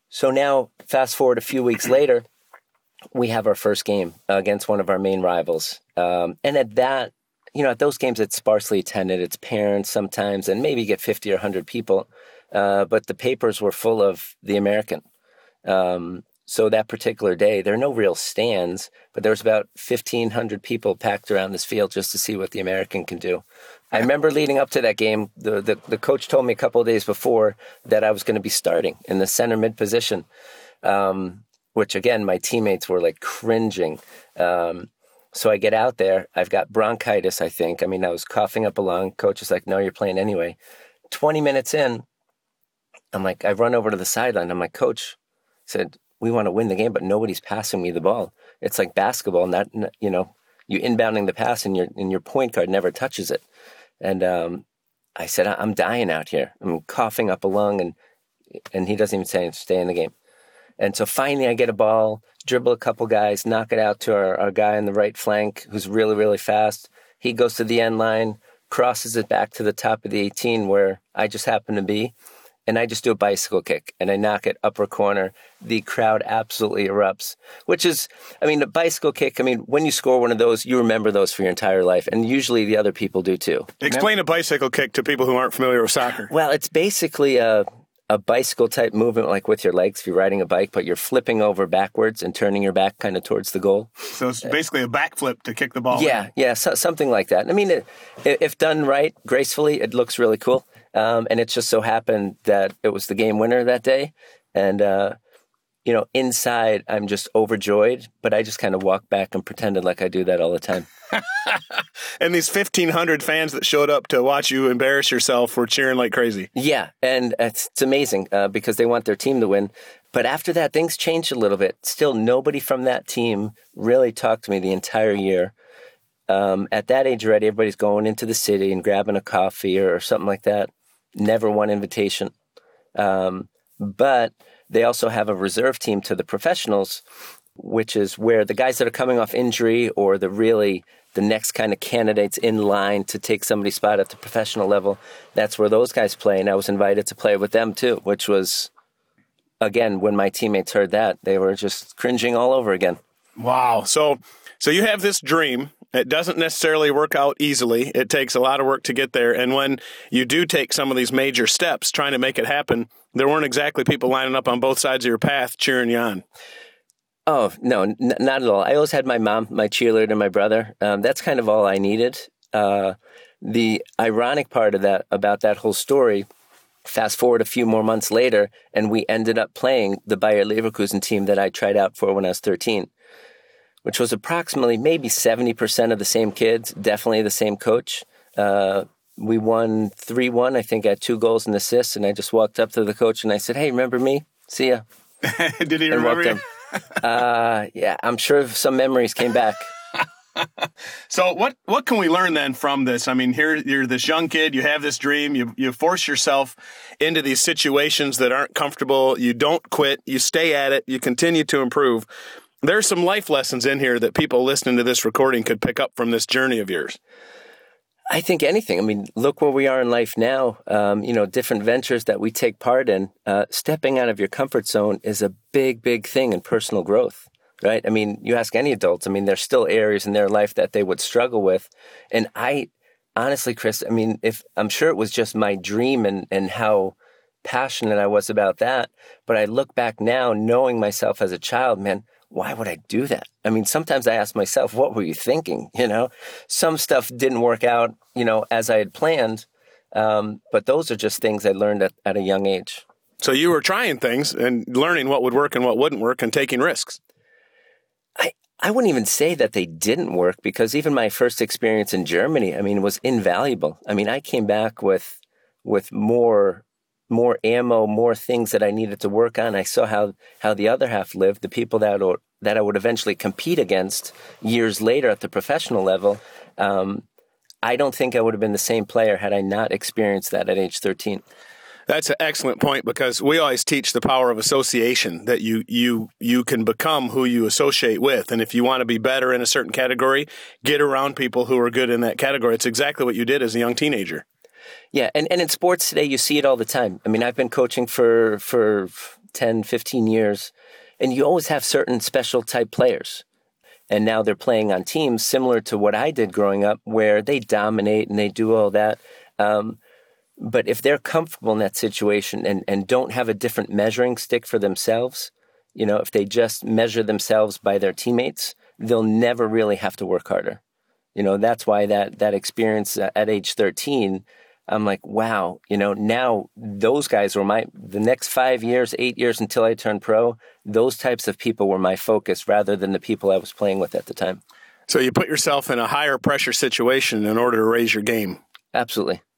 So now, fast forward a few weeks later, we have our first game against one of our main rivals. And at that, at those games, it's sparsely attended. It's parents sometimes, and maybe you get 50 or 100 people. But the papers were full of the American. So that particular day, there are no real stands, but there was about 1,500 people packed around this field just to see what the American can do. I remember leading up to that game, the coach told me a couple of days before that I was going to be starting in the center mid position, which again, my teammates were like cringing. So I get out there. I've got bronchitis, I think. I mean, I was coughing up a lung. Coach is like, no, you're playing anyway. 20 minutes in, I'm like, I run over to the sideline. I'm like, Coach, I said, we want to win the game, but nobody's passing me the ball. It's like basketball, you inbounding the pass and your point guard never touches it. And I said, I'm dying out here. I'm coughing up a lung, and he doesn't even say stay in the game. And so finally I get a ball, dribble a couple guys, knock it out to our guy on the right flank who's really, really fast. He goes to the end line, crosses it back to the top of the 18 where I just happen to be. And I just do a bicycle kick, and I knock it upper corner. The crowd absolutely erupts, which is, a bicycle kick, when you score one of those, you remember those for your entire life. And usually the other people do too. Explain a bicycle kick to people who aren't familiar with soccer. Well, it's basically a bicycle type movement, like with your legs if you're riding a bike, but you're flipping over backwards and turning your back kind of towards the goal. So it's basically a backflip to kick the ball. Yeah, something like that. If done right, gracefully, it looks really cool. And it just so happened that it was the game winner that day. And, inside I'm just overjoyed, but I just kind of walked back and pretended like I do that all the time. And these 1,500 fans that showed up to watch you embarrass yourself were cheering like crazy. Yeah, and it's amazing because they want their team to win. But after that, things changed a little bit. Still, nobody from that team really talked to me the entire year. At that age already, everybody's going into the city and grabbing a coffee or something like that. Never one invitation. But they also have a reserve team to the professionals, which is where the guys that are coming off injury or the next kind of candidates in line to take somebody's spot at the professional level, that's where those guys play. And I was invited to play with them too, which was, again, when my teammates heard that, they were just cringing all over again. Wow. So you have this dream. It doesn't necessarily work out easily. It takes a lot of work to get there. And when you do take some of these major steps trying to make it happen, there weren't exactly people lining up on both sides of your path cheering you on. Oh, no, not at all. I always had my mom, my cheerleader, and my brother. That's kind of all I needed. The ironic part of that, about that whole story, fast forward a few more months later, and we ended up playing the Bayer Leverkusen team that I tried out for when I was 13. Which was approximately maybe 70% of the same kids, definitely the same coach. We won 3-1, I think I had 2 goals and assists, and I just walked up to the coach and I said, hey, remember me? See ya. Did he remember you? Yeah, I'm sure some memories came back. So what can we learn then from this? Here you're this young kid, you have this dream, you force yourself into these situations that aren't comfortable, you don't quit, you stay at it, you continue to improve. There's some life lessons in here that people listening to this recording could pick up from this journey of yours. I think anything. Look where we are in life now. Different ventures that we take part in. Stepping out of your comfort zone is a big, big thing in personal growth, right? You ask any adults, there's still areas in their life that they would struggle with. And I, honestly, Chris, I'm sure it was just my dream and how passionate I was about that. But I look back now, knowing myself as a child, man, why would I do that? Sometimes I ask myself, what were you thinking? Some stuff didn't work out, as I had planned. But those are just things I learned at a young age. So you were trying things and learning what would work and what wouldn't work and taking risks. I wouldn't even say that they didn't work because even my first experience in Germany, was invaluable. I came back with more ammo, more things that I needed to work on. I saw how the other half lived, the people that I would eventually compete against years later at the professional level. I don't think I would have been the same player had I not experienced that at age 13. That's an excellent point because we always teach the power of association, that you can become who you associate with. And if you want to be better in a certain category, get around people who are good in that category. It's exactly what you did as a young teenager. Yeah, and in sports today, you see it all the time. I've been coaching for 10, 15 years, and you always have certain special type players. And now they're playing on teams similar to what I did growing up, where they dominate and they do all that. But if they're comfortable in that situation and don't have a different measuring stick for themselves, if they just measure themselves by their teammates, they'll never really have to work harder. That's why that experience at age 13, I'm like, wow, now those guys were the next 5 years, 8 years until I turned pro, those types of people were my focus rather than the people I was playing with at the time. So you put yourself in a higher pressure situation in order to raise your game. Absolutely.